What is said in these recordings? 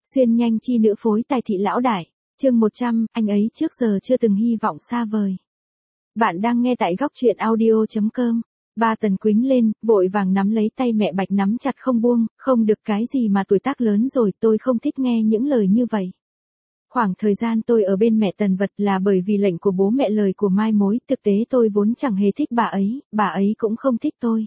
Xuyên nhanh chi nữ phối tài thị lão đại. Chương 100, anh ấy trước giờ chưa từng hy vọng xa vời. Bạn đang nghe tại góc truyện audio.com. Ba Tần quýnh lên, vội vàng nắm lấy tay mẹ Bạch nắm chặt không buông, không được cái gì mà tuổi tác lớn rồi, tôi không thích nghe những lời như vậy. Khoảng thời gian tôi ở bên mẹ Tần Vật là bởi vì lệnh của bố mẹ lời của mai mối, thực tế tôi vốn chẳng hề thích bà ấy cũng không thích tôi.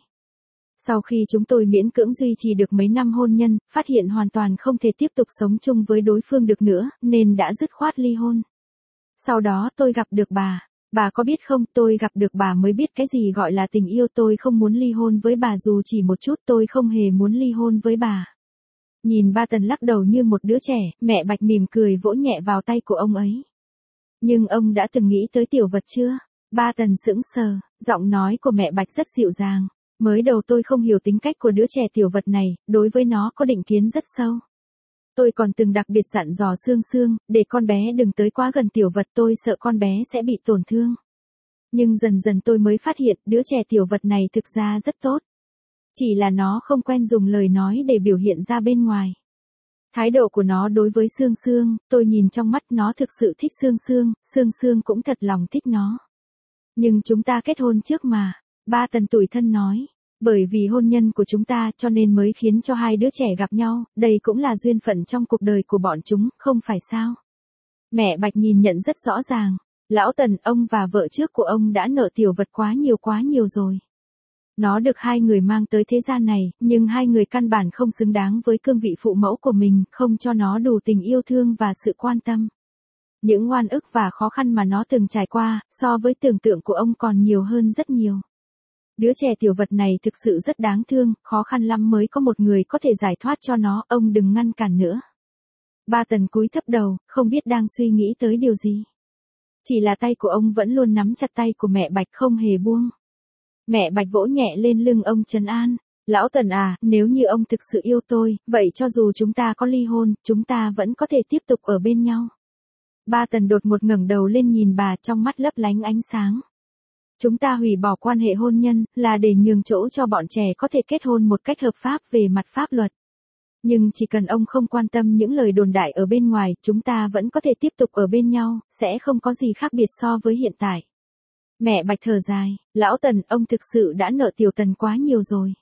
Sau khi chúng tôi miễn cưỡng duy trì được mấy năm hôn nhân, phát hiện hoàn toàn không thể tiếp tục sống chung với đối phương được nữa, nên đã dứt khoát ly hôn. Sau đó tôi gặp được bà có biết không, tôi gặp được bà mới biết cái gì gọi là tình yêu, tôi không muốn ly hôn với bà dù chỉ một chút, tôi không hề muốn ly hôn với bà. Nhìn ba Tần lắc đầu như một đứa trẻ, mẹ Bạch mỉm cười vỗ nhẹ vào tay của ông ấy. Nhưng ông đã từng nghĩ tới Tiểu Vật chưa? Ba Tần sững sờ, giọng nói của mẹ Bạch rất dịu dàng. Mới đầu tôi không hiểu tính cách của đứa trẻ Tiểu Vật này, đối với nó có định kiến rất sâu. Tôi còn từng đặc biệt dặn dò Sương Sương, để con bé đừng tới quá gần Tiểu Vật, tôi sợ con bé sẽ bị tổn thương. Nhưng dần dần tôi mới phát hiện đứa trẻ Tiểu Vật này thực ra rất tốt. Chỉ là nó không quen dùng lời nói để biểu hiện ra bên ngoài. Thái độ của nó đối với Sương Sương, tôi nhìn trong mắt nó thực sự thích Sương Sương cũng thật lòng thích nó. Nhưng chúng ta kết hôn trước mà, ba Tần tủi thân nói. Bởi vì hôn nhân của chúng ta cho nên mới khiến cho hai đứa trẻ gặp nhau, đây cũng là duyên phận trong cuộc đời của bọn chúng, không phải sao? Mẹ Bạch nhìn nhận rất rõ ràng. Lão Tần, ông và vợ trước của ông đã nợ Tiểu Vật quá nhiều rồi. Nó được hai người mang tới thế gian này, nhưng hai người căn bản không xứng đáng với cương vị phụ mẫu của mình, không cho nó đủ tình yêu thương và sự quan tâm. Những oan ức và khó khăn mà nó từng trải qua, so với tưởng tượng của ông còn nhiều hơn rất nhiều. Đứa trẻ Tiểu Vật này thực sự rất đáng thương, khó khăn lắm mới có một người có thể giải thoát cho nó, ông đừng ngăn cản nữa. Ba Tần cúi thấp đầu, không biết đang suy nghĩ tới điều gì. Chỉ là tay của ông vẫn luôn nắm chặt tay của mẹ Bạch không hề buông. Mẹ Bạch vỗ nhẹ lên lưng ông trấn an. Lão Tần à, nếu như ông thực sự yêu tôi, vậy cho dù chúng ta có ly hôn, chúng ta vẫn có thể tiếp tục ở bên nhau. Ba Tần đột ngột ngẩng đầu lên nhìn bà, trong mắt lấp lánh ánh sáng. Chúng ta hủy bỏ quan hệ hôn nhân, là để nhường chỗ cho bọn trẻ có thể kết hôn một cách hợp pháp về mặt pháp luật. Nhưng chỉ cần ông không quan tâm những lời đồn đại ở bên ngoài, chúng ta vẫn có thể tiếp tục ở bên nhau, sẽ không có gì khác biệt so với hiện tại. Mẹ Bạch thở dài, Lão Tần, ông thực sự đã nợ Tiểu Tần quá nhiều rồi.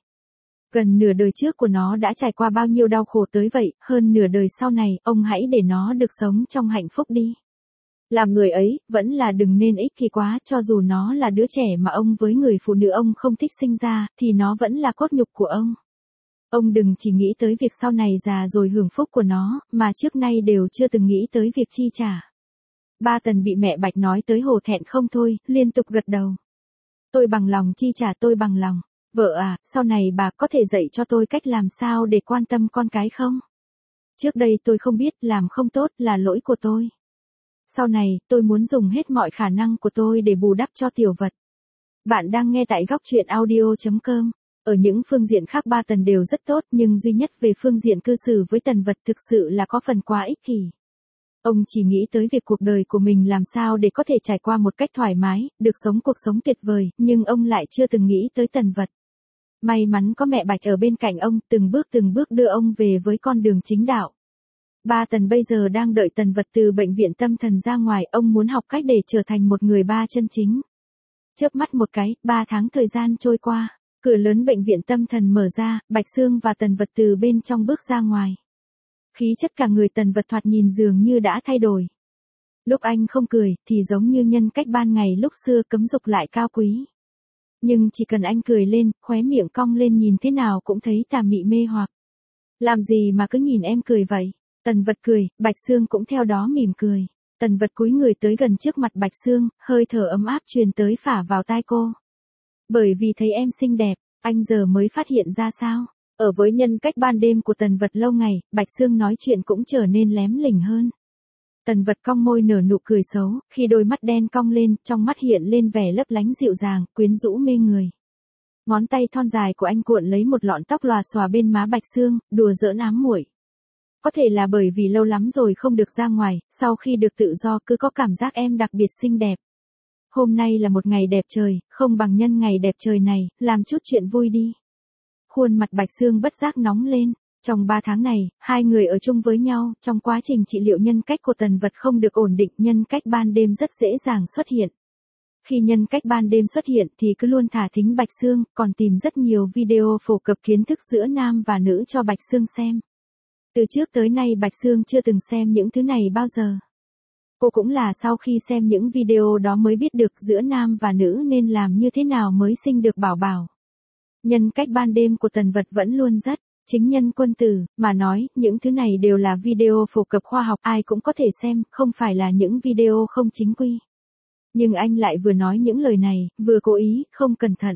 Gần nửa đời trước của nó đã trải qua bao nhiêu đau khổ tới vậy, hơn nửa đời sau này, ông hãy để nó được sống trong hạnh phúc đi. Làm người ấy, vẫn là đừng nên ích kỷ quá, cho dù nó là đứa trẻ mà ông với người phụ nữ ông không thích sinh ra, thì nó vẫn là cốt nhục của ông. Ông đừng chỉ nghĩ tới việc sau này già rồi hưởng phúc của nó, mà trước nay đều chưa từng nghĩ tới việc chi trả. Ba Tần bị mẹ Bạch nói tới hổ thẹn không thôi, liên tục gật đầu. Tôi bằng lòng chi trả, tôi bằng lòng. Vợ à, sau này bà có thể dạy cho tôi cách làm sao để quan tâm con cái không? Trước đây tôi không biết, làm không tốt là lỗi của tôi. Sau này, tôi muốn dùng hết mọi khả năng của tôi để bù đắp cho Tiểu Vật. Bạn đang nghe tại góc truyện audio.com. Ở những phương diện khác ba Tần đều rất tốt, nhưng duy nhất về phương diện cư xử với Tần Vật thực sự là có phần quá ích kỷ. Ông chỉ nghĩ tới việc cuộc đời của mình làm sao để có thể trải qua một cách thoải mái, được sống cuộc sống tuyệt vời, nhưng ông lại chưa từng nghĩ tới Tần Vật. May mắn có mẹ Bạch ở bên cạnh ông, từng bước đưa ông về với con đường chính đạo. Ba Tần bây giờ đang đợi Tần Vật từ bệnh viện tâm thần ra ngoài, ông muốn học cách để trở thành một người ba chân chính. Chớp mắt một cái, 3 tháng thời gian trôi qua, cửa lớn bệnh viện tâm thần mở ra, Bạch Sương và Tần Vật từ bên trong bước ra ngoài. Khí chất cả người Tần Vật thoạt nhìn dường như đã thay đổi. Lúc anh không cười, thì giống như nhân cách ban ngày lúc xưa cấm dục lại cao quý. Nhưng chỉ cần anh cười lên, khóe miệng cong lên nhìn thế nào cũng thấy tà mị mê hoặc. Làm gì mà cứ nhìn em cười vậy? Tần Vật cười, Bạch Sương cũng theo đó mỉm cười. Tần Vật cúi người tới gần trước mặt Bạch Sương, hơi thở ấm áp truyền tới phả vào tai cô. Bởi vì thấy em xinh đẹp, anh giờ mới phát hiện ra sao? Ở với nhân cách ban đêm của Tần Vật lâu ngày, Bạch Sương nói chuyện cũng trở nên lém lỉnh hơn. Tần Vật cong môi nở nụ cười xấu, khi đôi mắt đen cong lên, trong mắt hiện lên vẻ lấp lánh dịu dàng, quyến rũ mê người. Ngón tay thon dài của anh cuộn lấy một lọn tóc lòa xòa bên má Bạch Sương, đùa giỡn ám muội. Có thể là bởi vì lâu lắm rồi không được ra ngoài, sau khi được tự do cứ có cảm giác em đặc biệt xinh đẹp. Hôm nay là một ngày đẹp trời, không bằng nhân ngày đẹp trời này, làm chút chuyện vui đi. Khuôn mặt Bạch Sương bất giác nóng lên. Trong 3 tháng này, hai người ở chung với nhau, trong quá trình trị liệu nhân cách của Tần Vật không được ổn định, nhân cách ban đêm rất dễ dàng xuất hiện. Khi nhân cách ban đêm xuất hiện thì cứ luôn thả thính Bạch Sương, còn tìm rất nhiều video phổ cập kiến thức giữa nam và nữ cho Bạch Sương xem. Từ trước tới nay Bạch Sương chưa từng xem những thứ này bao giờ. Cô cũng là sau khi xem những video đó mới biết được giữa nam và nữ nên làm như thế nào mới sinh được bảo bảo. Nhân cách ban đêm của Tần Vật vẫn luôn rất chính nhân quân tử, mà nói, những thứ này đều là video phổ cập khoa học, ai cũng có thể xem, không phải là những video không chính quy. Nhưng anh lại vừa nói những lời này, vừa cố ý, không cẩn thận,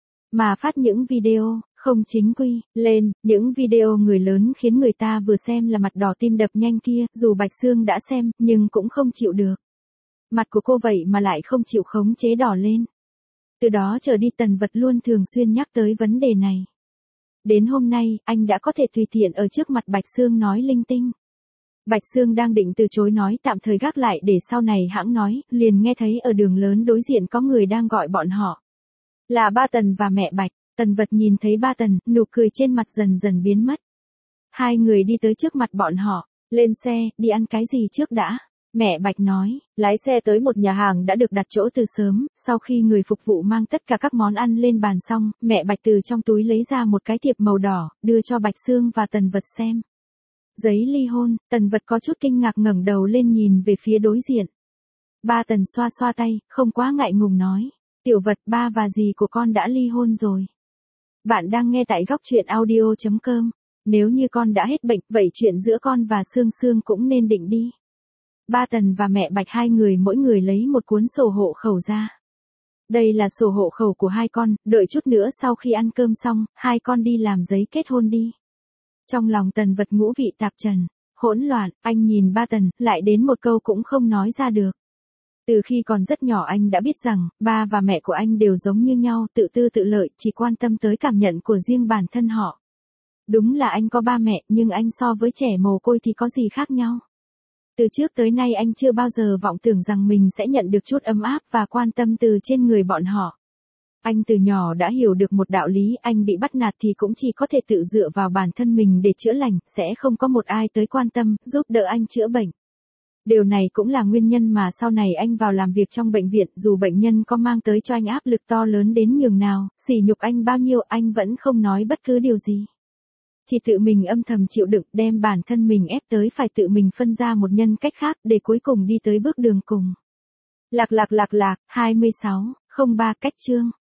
mà phát những video không chính quy lên, những video người lớn khiến người ta vừa xem là mặt đỏ tim đập nhanh kia, dù Bạch Sương đã xem, nhưng cũng không chịu được. Mặt của cô vậy mà lại không chịu khống chế đỏ lên. Từ đó trở đi Tần Vật luôn thường xuyên nhắc tới vấn đề này. Đến hôm nay, anh đã có thể tùy tiện ở trước mặt Bạch Sương nói linh tinh. Bạch Sương đang định từ chối nói tạm thời gác lại để sau này hãng nói, liền nghe thấy ở đường lớn đối diện có người đang gọi bọn họ. Là ba Tần và mẹ Bạch. Tần Vật nhìn thấy ba Tần, nụ cười trên mặt dần dần biến mất. Hai người đi tới trước mặt bọn họ, lên xe, đi ăn cái gì trước đã. Mẹ Bạch nói, lái xe tới một nhà hàng đã được đặt chỗ từ sớm, sau khi người phục vụ mang tất cả các món ăn lên bàn xong, mẹ Bạch từ trong túi lấy ra một cái thiệp màu đỏ, đưa cho Bạch Sương và Tần Vật xem. Giấy ly hôn. Tần Vật có chút kinh ngạc ngẩng đầu lên nhìn về phía đối diện. Ba Tần xoa xoa tay, không quá ngại ngùng nói, Tiểu Vật, ba và dì của con đã ly hôn rồi. Bạn đang nghe tại góc truyện audio.com. Nếu như con đã hết bệnh, vậy chuyện giữa con và Sương Sương cũng nên định đi. Ba Tần và mẹ Bạch hai người mỗi người lấy một cuốn sổ hộ khẩu ra. Đây là sổ hộ khẩu của hai con, đợi chút nữa sau khi ăn cơm xong, hai con đi làm giấy kết hôn đi. Trong lòng Tần Vật ngũ vị tạp trần, hỗn loạn, anh nhìn ba Tần, lại đến một câu cũng không nói ra được. Từ khi còn rất nhỏ anh đã biết rằng, ba và mẹ của anh đều giống như nhau, tự tư tự lợi, chỉ quan tâm tới cảm nhận của riêng bản thân họ. Đúng là anh có ba mẹ, nhưng anh so với trẻ mồ côi thì có gì khác nhau. Từ trước tới nay anh chưa bao giờ vọng tưởng rằng mình sẽ nhận được chút ấm áp và quan tâm từ trên người bọn họ. Anh từ nhỏ đã hiểu được một đạo lý, anh bị bắt nạt thì cũng chỉ có thể tự dựa vào bản thân mình để chữa lành, sẽ không có một ai tới quan tâm, giúp đỡ anh chữa bệnh. Điều này cũng là nguyên nhân mà sau này anh vào làm việc trong bệnh viện, dù bệnh nhân có mang tới cho anh áp lực to lớn đến nhường nào, sỉ nhục anh bao nhiêu, anh vẫn không nói bất cứ điều gì. Chỉ tự mình âm thầm chịu đựng, đem bản thân mình ép tới phải tự mình phân ra một nhân cách khác để cuối cùng đi tới bước đường cùng. Lạc 26, 03 cách chương.